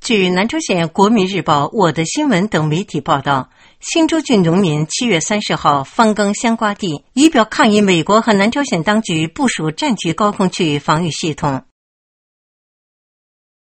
据南朝鲜国民日报、我的新闻等媒体报道，新州郡农民7月30号翻耕香瓜地，以表抗议美国和南朝鲜当局部署战区高空区域防御系统。